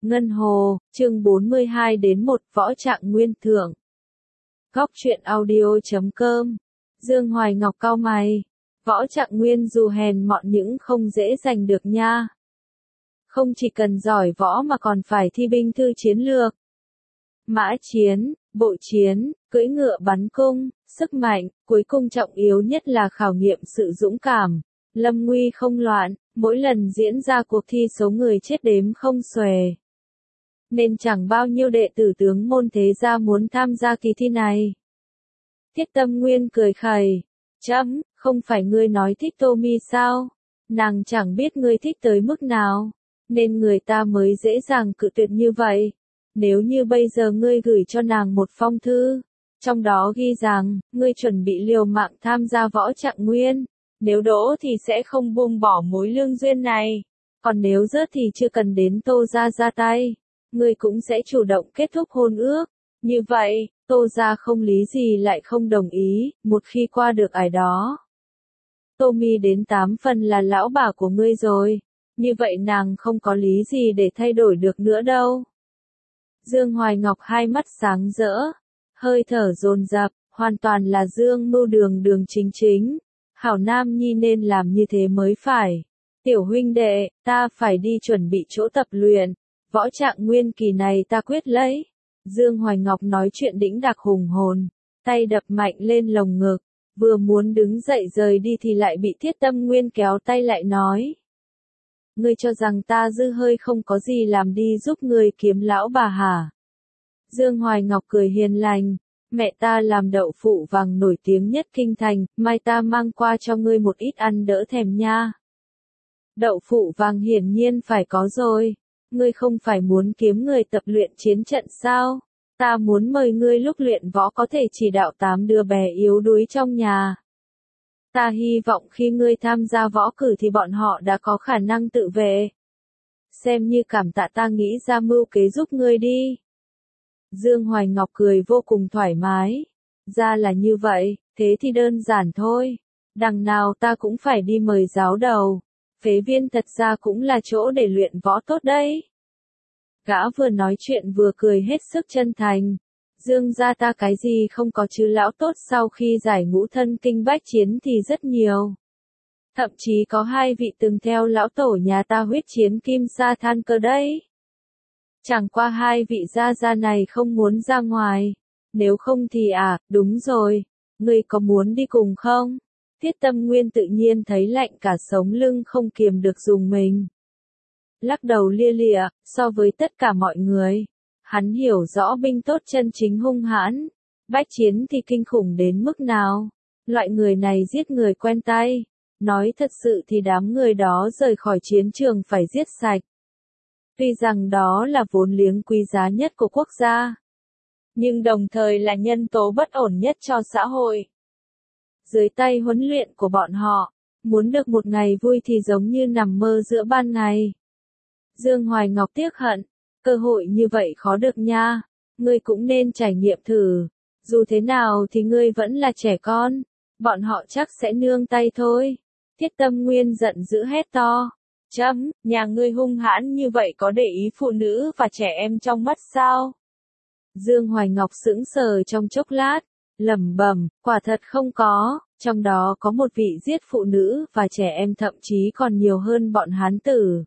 Ngân Hồ, chương 42 đến 1 Võ Trạng Nguyên thượng. Góc truyện audio.com. Dương Hoài Ngọc cau mày. Võ Trạng Nguyên dù hèn mọn nhưng không dễ giành được nha. Không chỉ cần giỏi võ mà còn phải thi binh thư chiến lược. Mã chiến, bộ chiến, cưỡi ngựa bắn cung, sức mạnh, cuối cùng trọng yếu nhất là khảo nghiệm sự dũng cảm. Lâm nguy không loạn, mỗi lần diễn ra cuộc thi số người chết đếm không xuể. Nên chẳng bao nhiêu đệ tử tướng môn thế gia muốn tham gia kỳ thi này. Thiết Tâm Nguyên cười khẩy. Chấm, không phải ngươi nói thích Tô Mi sao? Nàng chẳng biết ngươi thích tới mức nào, nên người ta mới dễ dàng cự tuyệt như vậy. Nếu như bây giờ ngươi gửi cho nàng một phong thư, trong đó ghi rằng, ngươi chuẩn bị liều mạng tham gia Võ Trạng Nguyên, nếu đỗ thì sẽ không buông bỏ mối lương duyên này, còn nếu rớt thì chưa cần đến Tô gia ra tay, ngươi cũng sẽ chủ động kết thúc hôn ước. Như vậy, Tô gia không lý gì lại không đồng ý, một khi qua được ải đó. Tô Mi đến 8 phần là lão bà của ngươi rồi, như vậy nàng không có lý gì để thay đổi được nữa đâu. Dương Hoài Ngọc hai mắt sáng rỡ, hơi thở dồn dập, hoàn toàn là Dương Mưu đường chính chính. Hảo Nam Nhi nên làm như thế mới phải. Tiểu huynh đệ, ta phải đi chuẩn bị chỗ tập luyện. Võ Trạng Nguyên kỳ này ta quyết lấy. Dương Hoài Ngọc nói chuyện đĩnh đạc hùng hồn, tay đập mạnh lên lồng ngực, vừa muốn đứng dậy rời đi thì lại bị Thiết Tâm Nguyên kéo tay lại nói. Ngươi cho rằng ta dư hơi không có gì làm đi giúp ngươi kiếm lão bà hả? Dương Hoài Ngọc cười hiền lành. Mẹ ta làm đậu phụ vàng nổi tiếng nhất kinh thành, mai ta mang qua cho ngươi một ít ăn đỡ thèm nha. Đậu phụ vàng hiển nhiên phải có rồi. Ngươi không phải muốn kiếm người tập luyện chiến trận sao? Ta muốn mời ngươi lúc luyện võ có thể chỉ đạo 8 đứa bé yếu đuối trong nhà. Ta hy vọng khi ngươi tham gia võ cử thì bọn họ đã có khả năng tự vệ. Xem như cảm tạ ta nghĩ ra mưu kế giúp ngươi đi. Dương Hoài Ngọc cười vô cùng thoải mái. Ra là như vậy, thế thì đơn giản thôi. Đằng nào ta cũng phải đi mời giáo đầu. Phế viên thật ra cũng là chỗ để luyện võ tốt đấy. Gã vừa nói chuyện vừa cười hết sức chân thành. Dương gia ta cái gì không có chứ lão tốt sau khi giải ngũ thân kinh bách chiến thì rất nhiều. Thậm chí có 2 vị từng theo lão tổ nhà ta huyết chiến kim sa than cơ đấy. Chẳng qua 2 vị gia này không muốn ra ngoài. Nếu không thì đúng rồi. Ngươi có muốn đi cùng không? Thiết Tâm Nguyên tự nhiên thấy lạnh cả sống lưng không kiềm được dùng mình. Lắc đầu lia lịa, so với tất cả mọi người. Hắn hiểu rõ binh tốt chân chính hung hãn. Bách chiến thì kinh khủng đến mức nào. Loại người này giết người quen tay. Nói thật sự thì đám người đó rời khỏi chiến trường phải giết sạch. Tuy rằng đó là vốn liếng quý giá nhất của quốc gia, nhưng đồng thời là nhân tố bất ổn nhất cho xã hội. Dưới tay huấn luyện của bọn họ, muốn được một ngày vui thì giống như nằm mơ giữa ban ngày. Dương Hoài Ngọc tiếc hận, cơ hội như vậy khó được nha, ngươi cũng nên trải nghiệm thử. Dù thế nào thì ngươi vẫn là trẻ con, bọn họ chắc sẽ nương tay thôi. Thiết Tâm Nguyên giận dữ hét to. Chấm, nhà ngươi hung hãn như vậy có để ý phụ nữ và trẻ em trong mắt sao? Dương Hoài Ngọc sững sờ trong chốc lát, lẩm bẩm, quả thật không có, trong đó có một vị giết phụ nữ và trẻ em thậm chí còn nhiều hơn bọn hán tử.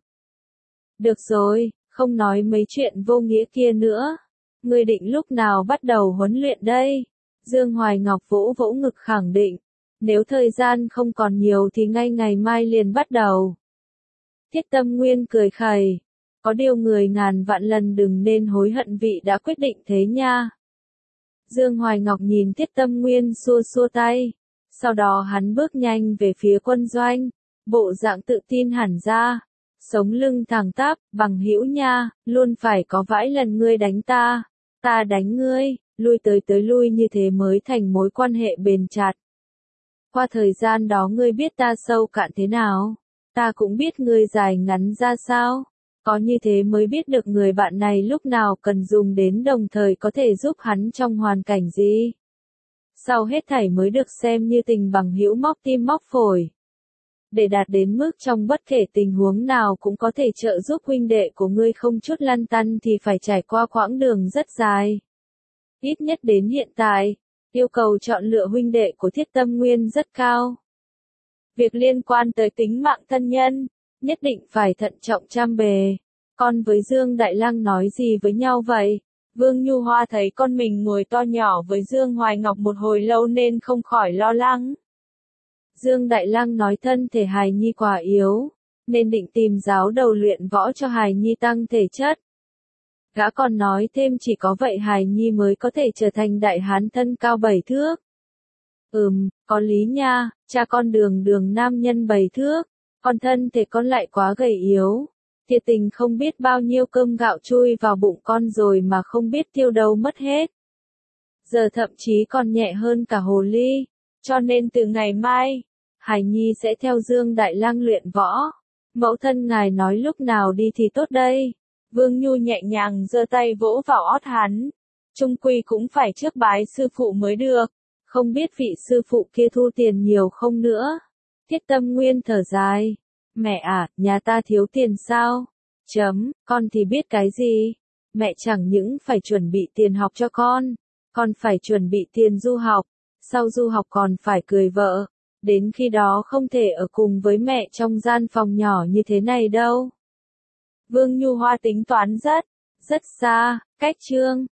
Được rồi, không nói mấy chuyện vô nghĩa kia nữa. Ngươi định lúc nào bắt đầu huấn luyện đây? Dương Hoài Ngọc vỗ vỗ ngực khẳng định, nếu thời gian không còn nhiều thì ngay ngày mai liền bắt đầu. Thiết Tâm Nguyên cười khẩy. Có điều người ngàn vạn lần đừng nên hối hận vị đã quyết định thế nha. Dương Hoài Ngọc nhìn Thiết Tâm Nguyên xua xua tay. Sau đó hắn bước nhanh về phía quân doanh. Bộ dạng tự tin hẳn ra. Sống lưng thẳng tắp, bằng hữu nha, luôn phải có vãi lần ngươi đánh ta. Ta đánh ngươi, lui tới lui như thế mới thành mối quan hệ bền chặt. Qua thời gian đó ngươi biết ta sâu cạn thế nào. Ta cũng biết ngươi dài ngắn ra sao. Có như thế mới biết được người bạn này lúc nào cần dùng đến đồng thời có thể giúp hắn trong hoàn cảnh gì. Sau hết thảy mới được xem như tình bằng hữu móc tim móc phổi. để đạt đến mức trong bất kể tình huống nào cũng có thể trợ giúp huynh đệ của ngươi không chút lăn tăn thì phải trải qua quãng đường rất dài. Ít nhất đến hiện tại, yêu cầu chọn lựa huynh đệ của Thiết Tâm Nguyên rất cao. Việc liên quan tới tính mạng thân nhân, nhất định phải thận trọng trăm bề. Con với Dương Đại Lăng nói gì với nhau vậy? Vương Nhu Hoa thấy con mình ngồi to nhỏ với Dương Hoài Ngọc một hồi lâu nên không khỏi lo lắng. Dương Đại Lăng nói thân thể hài nhi quá yếu, nên định tìm giáo đầu luyện võ cho hài nhi tăng thể chất. Gã còn nói thêm chỉ có vậy hài nhi mới có thể trở thành đại hán thân cao 7 thước. Có lý nha, cha con đường nam nhân 7 thước, còn thân thể con lại quá gầy yếu. Thiệt tình không biết bao nhiêu cơm gạo chui vào bụng con rồi mà không biết tiêu đâu mất hết. Giờ thậm chí còn nhẹ hơn cả hồ ly, cho nên từ ngày mai, hài nhi sẽ theo Dương Đại Lăng luyện võ. Mẫu thân ngài nói lúc nào đi thì tốt đây. Vương Nhu nhẹ nhàng giơ tay vỗ vào ót hắn. Chung quy cũng phải trước bái sư phụ mới được. Không biết vị sư phụ kia thu tiền nhiều không nữa. Thiết Tâm Nguyên thở dài. Mẹ à, nhà ta thiếu tiền sao? Con thì biết cái gì? Mẹ chẳng những phải chuẩn bị tiền học cho con phải chuẩn bị tiền du học. Sau du học còn phải cưới vợ. Đến khi đó không thể ở cùng với mẹ trong gian phòng nhỏ như thế này đâu. Vương Nhu Hoa tính toán rất xa, cách chương